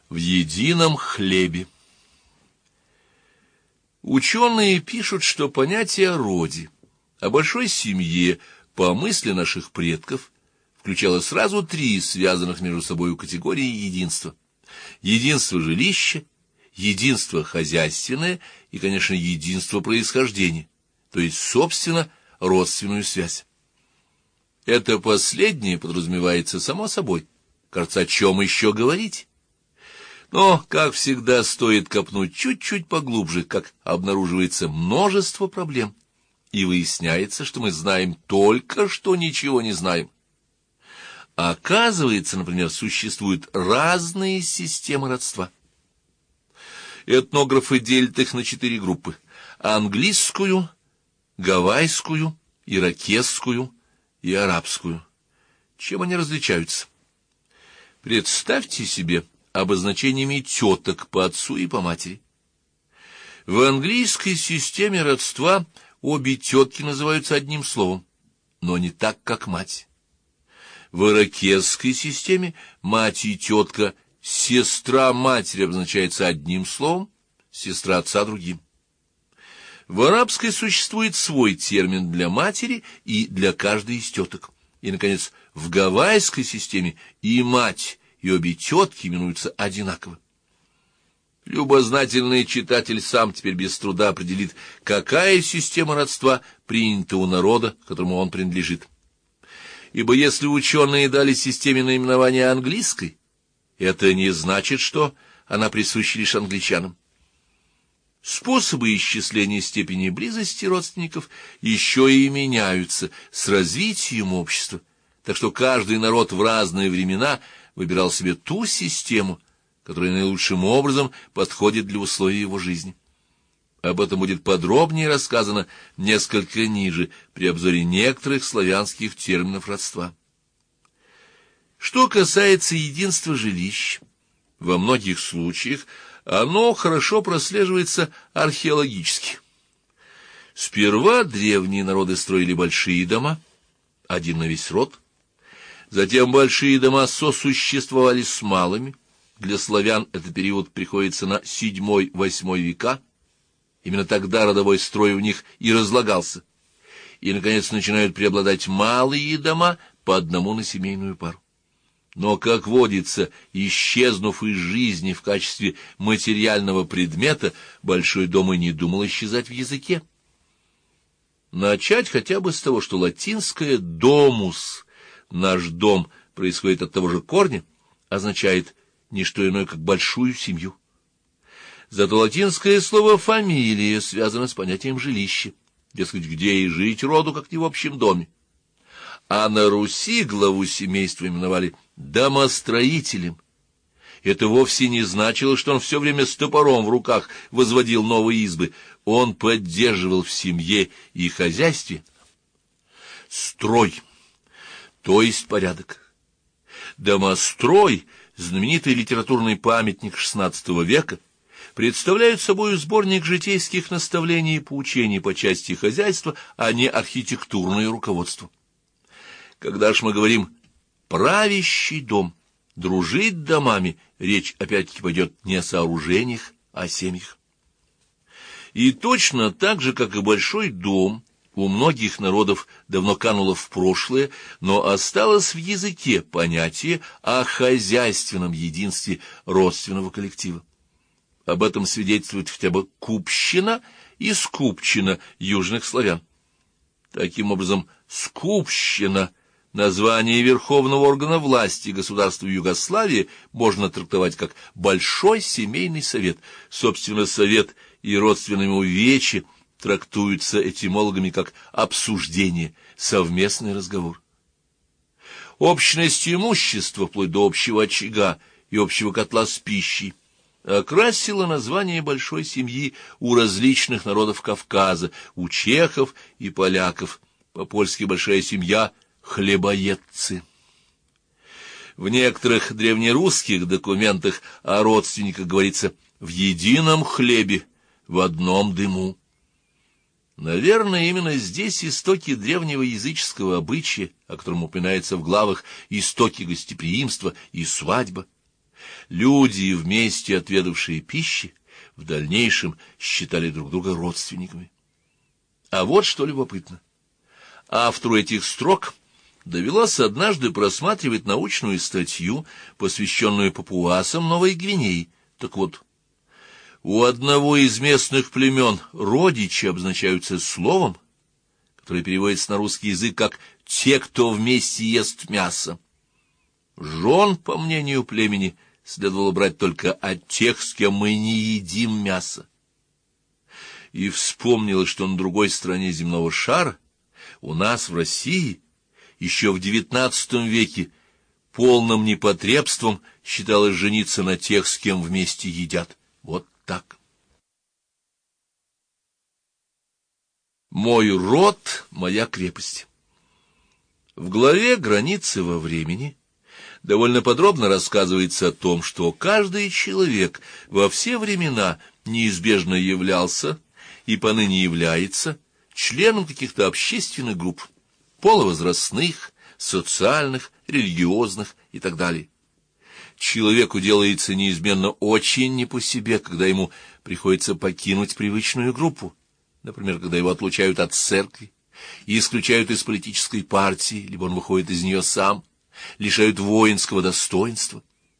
В едином хлебе. Ученые пишут, что понятие о роде, о большой семье, по мысли наших предков, включало сразу три связанных между собой категории единства. Единство жилища, единство хозяйственное и, конечно, единство происхождения, то есть, собственно, родственную связь. Это последнее подразумевается само собой. Кажется, о чем еще говорить? Но, как всегда, стоит копнуть чуть-чуть поглубже, как обнаруживается множество проблем, и выясняется, что мы знаем только, что ничего не знаем. Оказывается, например, существуют разные системы родства. Этнографы делят их на 4 группы: английскую, гавайскую, иракесскую и арабскую. Чем они различаются? Представьте себе обозначениями теток по отцу и по матери. В английской системе родства обе тетки называются одним словом, но не так, как мать. В иракесской системе мать и тетка, сестра матери обозначается одним словом, сестра отца другим. В арабской существует свой термин для матери и для каждой из теток. И, наконец, в гавайской системе и мать, и обе тетки именуются одинаково. Любознательный читатель сам теперь без труда определит, какая система родства принята у народа, которому он принадлежит. Ибо если ученые дали системе наименование английской, это не значит, что она присуща лишь англичанам. Способы исчисления степени близости родственников еще и меняются с развитием общества, так что каждый народ в разные времена выбирал себе ту систему, которая наилучшим образом подходит для условий его жизни. Об этом будет подробнее рассказано несколько ниже при обзоре некоторых славянских терминов родства. Что касается единства жилищ, во многих случаях оно хорошо прослеживается археологически. Сперва древние народы строили большие дома, один на весь род. Затем большие дома сосуществовали с малыми. Для славян этот период приходится на VII-VIII века. Именно тогда родовой строй у них и разлагался. И, наконец, начинают преобладать малые дома по одному на семейную пару. Но, как водится, исчезнув из жизни в качестве материального предмета, большой дом и не думал исчезать в языке. Начать хотя бы с того, что латинское «домус», наш дом, происходит от того же корня, означает не что иное, как большую семью. Зато латинское слово «фамилия» связано с понятием жилища, дескать, где и жить роду, как не в общем доме. А на Руси главу семейства именовали домостроителем. Это вовсе не значило, что он все время с топором в руках возводил новые избы. Он поддерживал в семье и хозяйстве строй, то есть порядок. Домострой, знаменитый литературный памятник XVI века, представляет собой сборник житейских наставлений и поучений по части хозяйства, а не архитектурное руководство. Когда ж мы говорим «правящий дом», «дружить домами», речь опять-таки пойдет не о сооружениях, а о семьях. И точно так же, как и большой дом, у многих народов давно кануло в прошлое, но осталось в языке понятие о хозяйственном единстве родственного коллектива. Об этом свидетельствует хотя бы купщина и скупщина южных славян. Таким образом, скупщина — название верховного органа власти государства Югославии можно трактовать как «большой семейный совет». Собственно, совет и родственные увечья трактуются этимологами как обсуждение, совместный разговор. Общность имущества, вплоть до общего очага и общего котла с пищей, окрасила название большой семьи у различных народов Кавказа, у чехов и поляков. По-польски большая семья — хлебоедцы. В некоторых древнерусских документах о родственниках говорится «в едином хлебе, в одном дыму». Наверное, именно здесь истоки древнего языческого обычая, о котором упоминается в главах «Истоки гостеприимства» и «Свадьба». Люди, вместе отведавшие пищи, в дальнейшем считали друг друга родственниками. А вот что любопытно. Автору этих строк довелось однажды просматривать научную статью, посвященную папуасам Новой Гвинеи. Так вот, у одного из местных племен родичи обозначаются словом, которое переводится на русский язык как «те, кто вместе ест мясо». Жен, по мнению племени, следовало брать только от тех, с кем мы не едим мясо. И вспомнилось, что на другой стороне земного шара, у нас в России, еще в XIX веке полным непотребством считалось жениться на тех, с кем вместе едят. Вот так. Мой род — моя крепость. В главе «Границы во времени» довольно подробно рассказывается о том, что каждый человек во все времена неизбежно являлся и поныне является членом каких-то общественных групп, полувозрастных, социальных, религиозных и так далее. Человеку делается неизменно очень не по себе, когда ему приходится покинуть привычную группу, например, когда его отлучают от церкви и исключают из политической партии, либо он выходит из нее сам, лишают воинского достоинства.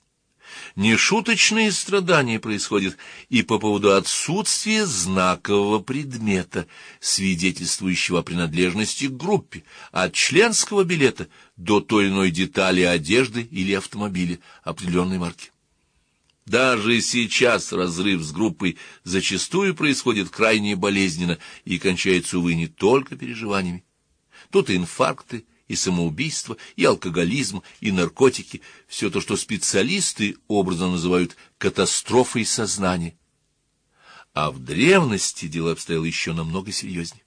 Нешуточные страдания происходят и по поводу отсутствия знакового предмета, свидетельствующего о принадлежности к группе, от членского билета до той или иной детали одежды или автомобиля определенной марки. Даже сейчас разрыв с группой зачастую происходит крайне болезненно и кончается, увы, не только переживаниями. Тут и инфаркты, и самоубийство, и алкоголизм, и наркотики — все то, что специалисты образно называют катастрофой сознания. А в древности дело обстояло еще намного серьезнее.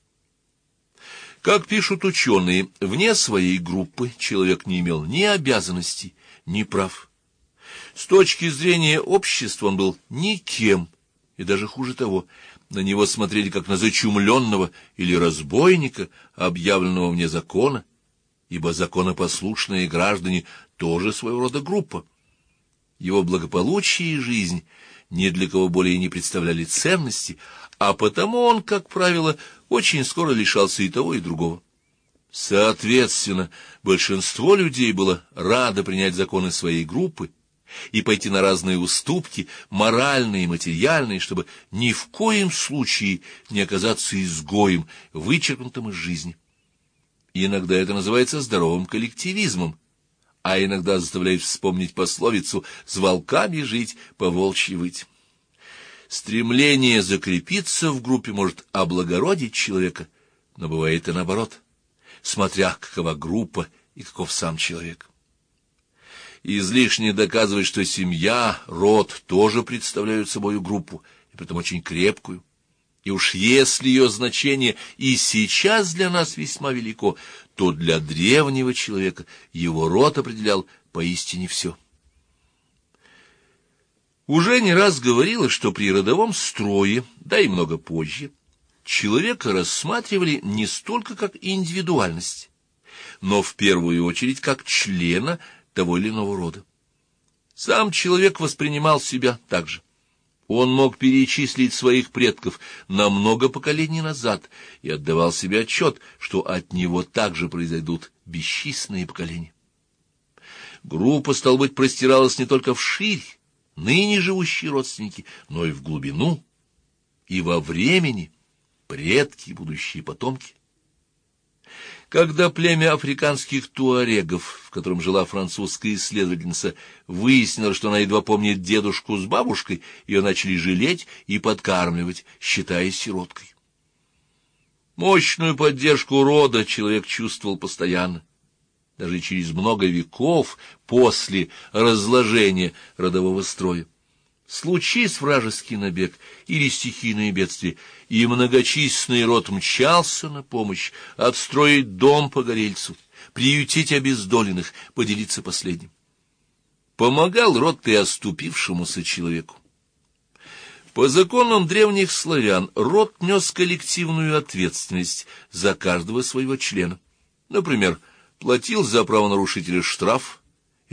Как пишут ученые, вне своей группы человек не имел ни обязанностей, ни прав. С точки зрения общества он был никем, и даже хуже того, на него смотрели как на зачумленного или разбойника, объявленного вне закона, ибо законопослушные граждане тоже своего рода группа. Его благополучие и жизнь ни для кого более не представляли ценности, а потому он, как правило, очень скоро лишался и того, и другого. Соответственно, большинство людей было радо принять законы своей группы и пойти на разные уступки, моральные и материальные, чтобы ни в коем случае не оказаться изгоем, вычеркнутым из жизни. И иногда это называется здоровым коллективизмом, а иногда заставляет вспомнить пословицу «с волками жить, по волчьи выть». Стремление закрепиться в группе может облагородить человека, но бывает и наоборот, смотря какова группа и каков сам человек. Излишне доказывать, что семья, род тоже представляют собой группу, и притом очень крепкую. И уж если ее значение и сейчас для нас весьма велико, то для древнего человека его род определял поистине все. Уже не раз говорилось, что при родовом строе, да и много позже, человека рассматривали не столько как индивидуальность, но в первую очередь как члена того или иного рода. Сам человек воспринимал себя так же. Он мог перечислить своих предков на много поколений назад и отдавал себе отчет, что от него также произойдут бесчисленные поколения. Группа, стало быть, простиралась не только вширь, ныне живущие родственники, но и в глубину, и во времени, предки и будущие потомки. Когда племя африканских туарегов, в котором жила французская исследовательница, выяснила, что она едва помнит дедушку с бабушкой, ее начали жалеть и подкармливать, считая сироткой. Мощную поддержку рода человек чувствовал постоянно, даже через много веков после разложения родового строя. Случись вражеский набег или стихийное бедствие, и многочисленный род мчался на помощь, отстроить дом погорельцу, приютить обездоленных, поделиться последним. Помогал род и оступившемуся человеку. По законам древних славян род нес коллективную ответственность за каждого своего члена. Например, платил за правонарушителя штраф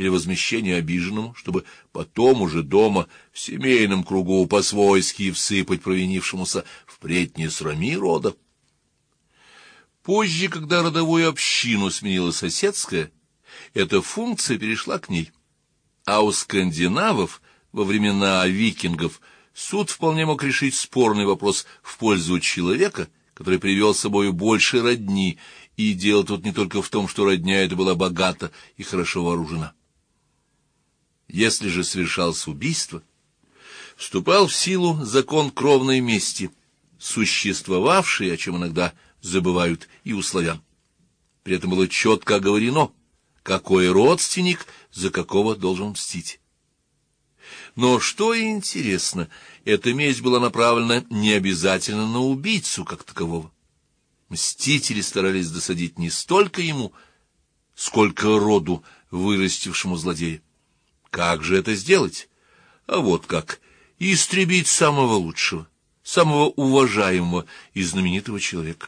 или возмещение обиженному, чтобы потом уже дома в семейном кругу по-свойски всыпать провинившемуся впредь не срами рода. Позже, когда родовую общину сменила соседская, эта функция перешла к ней. А у скандинавов во времена викингов суд вполне мог решить спорный вопрос в пользу человека, который привел с собою больше родни, и дело тут не только в том, что родня эта была богата и хорошо вооружена. Если же совершалось убийство, вступал в силу закон кровной мести, существовавший, о чем иногда забывают и у славян. При этом было четко оговорено, какой родственник за какого должен мстить. Но что интересно, эта месть была направлена не обязательно на убийцу как такового. Мстители старались досадить не столько ему, сколько роду, вырастившему злодея. Как же это сделать? А вот как: истребить самого лучшего, самого уважаемого и знаменитого человека.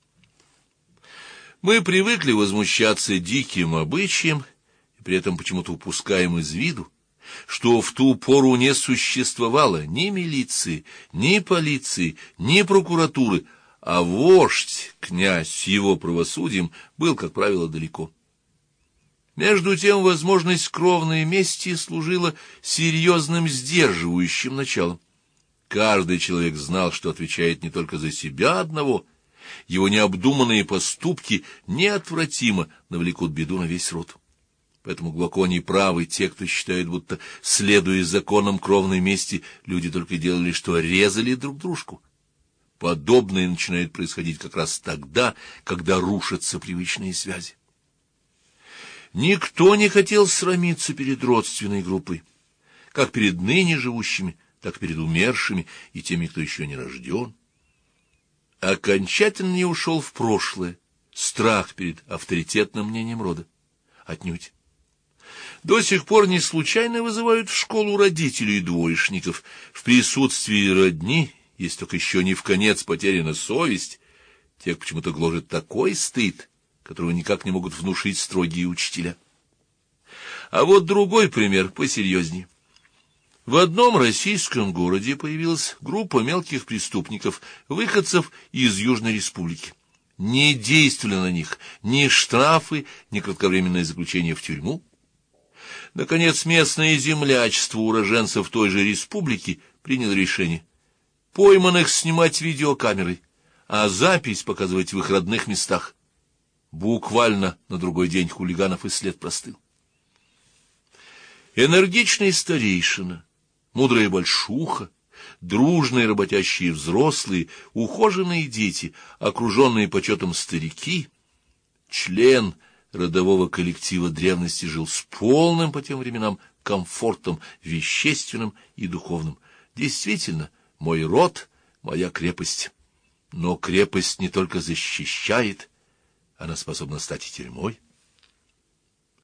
Мы привыкли возмущаться диким обычаем, и при этом почему-то упускаем из виду, что в ту пору не существовало ни милиции, ни полиции, ни прокуратуры, а вождь, князь с его правосудием, был, как правило, далеко. Между тем, возможность кровной мести служила серьезным сдерживающим началом. Каждый человек знал, что отвечает не только за себя одного. Его необдуманные поступки неотвратимо навлекут беду на весь род. Поэтому глубоко неправы те, кто считает, будто, следуя законам кровной мести, люди только делали, что резали друг дружку. Подобное начинает происходить как раз тогда, когда рушатся привычные связи. Никто не хотел срамиться перед родственной группой, как перед ныне живущими, так и перед умершими и теми, кто еще не рожден. Окончательно не ушел в прошлое страх перед авторитетным мнением рода. Отнюдь. До сих пор не случайно вызывают в школу родителей двоечников. В присутствии родни, если только еще не вконец потеряна совесть, тех почему-то гложет такой стыд, которого никак не могут внушить строгие учителя. А вот другой пример посерьезнее. В одном российском городе появилась группа мелких преступников, выходцев из Южной Республики. Не действовали на них ни штрафы, ни кратковременное заключение в тюрьму. Наконец, местное землячество уроженцев той же республики приняло решение пойманных снимать видеокамерой, а запись показывать в их родных местах. Буквально на другой день хулиганов и след простыл. Энергичный старейшина, мудрая большуха, дружные работящие взрослые, ухоженные дети, окруженные почетом старики, член родового коллектива древности жил с полным по тем временам комфортом вещественным и духовным. Действительно, мой род — моя крепость. Но крепость не только защищает, она способна стать и тюрьмой.